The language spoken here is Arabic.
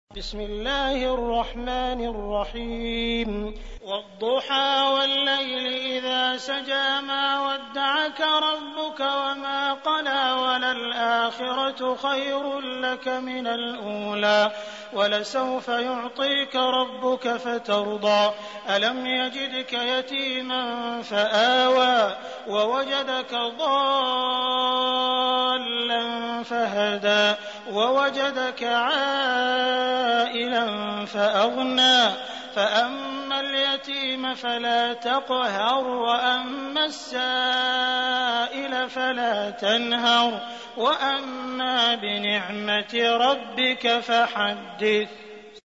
بسم الله الرحمن الرحيم والضحى والليل إذا سجى ما ودعك ربك وما قلى وللآخرة خير لك من الأولى ولسوف يعطيك ربك فترضى ألم يجدك يتيما فآوى ووجدك ضالا فهدى ووجدك عائلا فأغنى فأما اليتيم فلا تقهر وأما السائل فلا تنهر وأما بنعمة ربك فحدث.